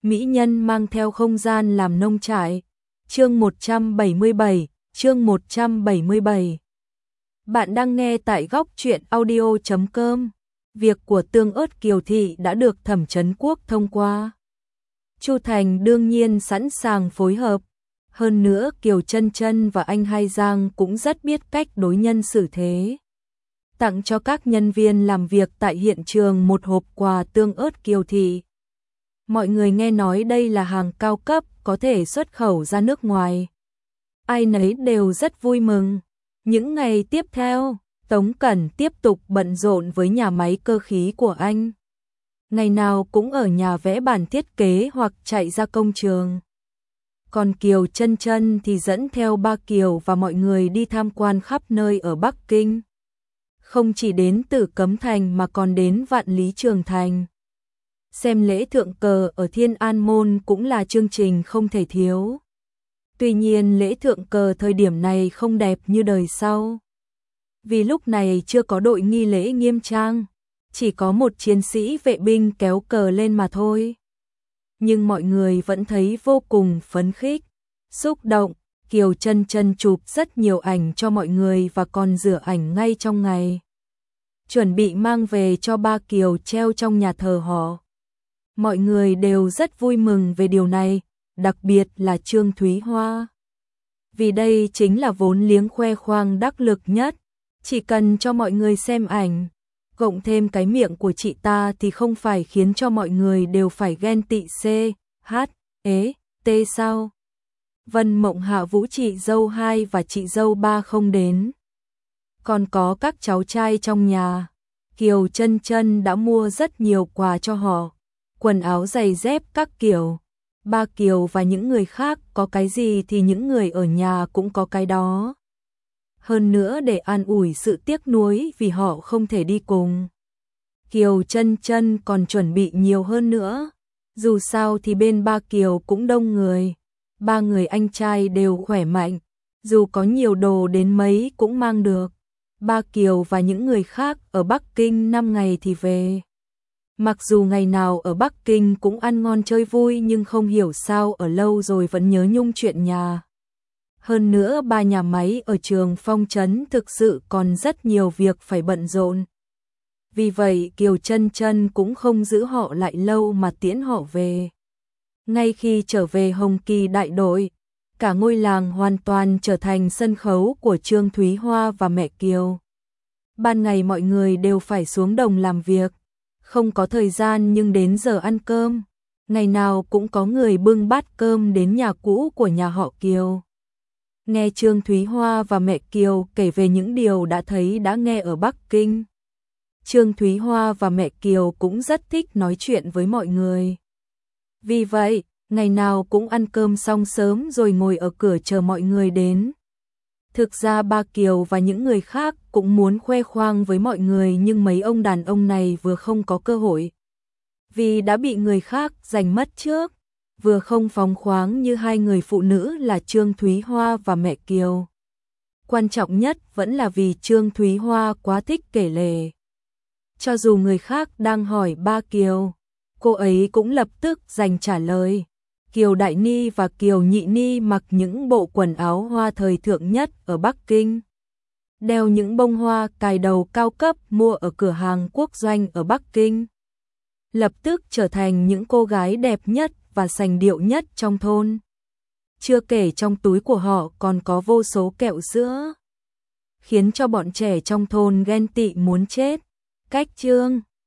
mỹ nhân mang theo không gian làm nông trại. Chương 177, chương 177. Bạn đang nghe tại góc truyện audio.com. Việc của Tương Ớt Kiều Thị đã được Thẩm Chấn Quốc thông qua. Chu Thành đương nhiên sẵn sàng phối hợp. Hơn nữa Kiều Chân Chân và anh Hai Giang cũng rất biết cách đối nhân xử thế. Tặng cho các nhân viên làm việc tại hiện trường một hộp quà Tương Ớt Kiều Thị. Mọi người nghe nói đây là hàng cao cấp có thể xuất khẩu ra nước ngoài. Ai nấy đều rất vui mừng. Những ngày tiếp theo, Tống Cẩn tiếp tục bận rộn với nhà máy cơ khí của anh. Ngày nào cũng ở nhà vẽ bản thiết kế hoặc chạy ra công trường. Còn Kiều Chân Chân thì dẫn theo ba Kiều và mọi người đi tham quan khắp nơi ở Bắc Kinh. Không chỉ đến Tử Cấm Thành mà còn đến Vạn Lý Trường Thành. Xem lễ thượng cờ ở Thiên An Môn cũng là chương trình không thể thiếu. Tuy nhiên lễ thượng cờ thời điểm này không đẹp như đời sau. Vì lúc này chưa có đội nghi lễ nghiêm trang, chỉ có một chiến sĩ vệ binh kéo cờ lên mà thôi. Nhưng mọi người vẫn thấy vô cùng phấn khích, xúc động. Kiều Chân Chân chụp rất nhiều ảnh cho mọi người và còn rửa ảnh ngay trong ngày. Chuẩn bị mang về cho ba Kiều treo trong nhà thờ họ. Mọi người đều rất vui mừng về điều này, đặc biệt là Trương Thúy Hoa. Vì đây chính là vốn liếng khoe khoang đắc lực nhất, chỉ cần cho mọi người xem ảnh, cộng thêm cái miệng của chị ta thì không phải khiến cho mọi người đều phải ghen tị CHT sao? Vân Mộng Hạ Vũ chị dâu 2 và chị dâu 3 không đến. Còn có các cháu trai trong nhà, Kiều Chân Chân đã mua rất nhiều quà cho họ. Quần áo giày dép các kiểu. Ba Kiều và những người khác có cái gì thì những người ở nhà cũng có cái đó. Hơn nữa để an ủi sự tiếc nuối vì họ không thể đi cùng, Kiều Chân Chân còn chuẩn bị nhiều hơn nữa. Dù sao thì bên ba Kiều cũng đông người. Ba người anh trai đều khỏe mạnh, dù có nhiều đồ đến mấy cũng mang được. Ba Kiều và những người khác ở Bắc Kinh 5 ngày thì về. Mặc dù ngày nào ở Bắc Kinh cũng ăn ngon chơi vui nhưng không hiểu sao ở lâu rồi vẫn nhớ nhung chuyện nhà. Hơn nữa ba nhà máy ở Trường Phong Trấn thực sự còn rất nhiều việc phải bận rộn. Vì vậy Kiều Chân Chân cũng không giữ họ lại lâu mà tiễn họ về. Ngay khi trở về Hồng Kỳ đại đội, cả ngôi làng hoàn toàn trở thành sân khấu của Trương Thúy Hoa và mẹ Kiều. Ban ngày mọi người đều phải xuống đồng làm việc. Không có thời gian nhưng đến giờ ăn cơm, ngày nào cũng có người bưng bát cơm đến nhà cũ của nhà họ Kiều. Nghe Trương Thúy Hoa và mẹ Kiều kể về những điều đã thấy đã nghe ở Bắc Kinh. Trương Thúy Hoa và mẹ Kiều cũng rất thích nói chuyện với mọi người. Vì vậy, ngày nào cũng ăn cơm xong sớm rồi ngồi ở cửa chờ mọi người đến. Thực ra ba Kiều và những người khác cũng muốn khoe khoang với mọi người nhưng mấy ông đàn ông này vừa không có cơ hội. Vì đã bị người khác giành mất trước, vừa không phóng khoáng như hai người phụ nữ là Trương Thúy Hoa và mẹ Kiều. Quan trọng nhất vẫn là vì Trương Thúy Hoa quá thích kể lể. Cho dù người khác đang hỏi ba Kiều, cô ấy cũng lập tức dành trả lời. Kiều Đại Ni và Kiều Nhị Ni mặc những bộ quần áo hoa thời thượng nhất ở Bắc Kinh. Đeo những bông hoa cài đầu cao cấp mua ở cửa hàng quốc doanh ở Bắc Kinh. Lập tức trở thành những cô gái đẹp nhất và sành điệu nhất trong thôn. Chưa kể trong túi của họ còn có vô số kẹo sữa, khiến cho bọn trẻ trong thôn ghen tị muốn chết. Cách chương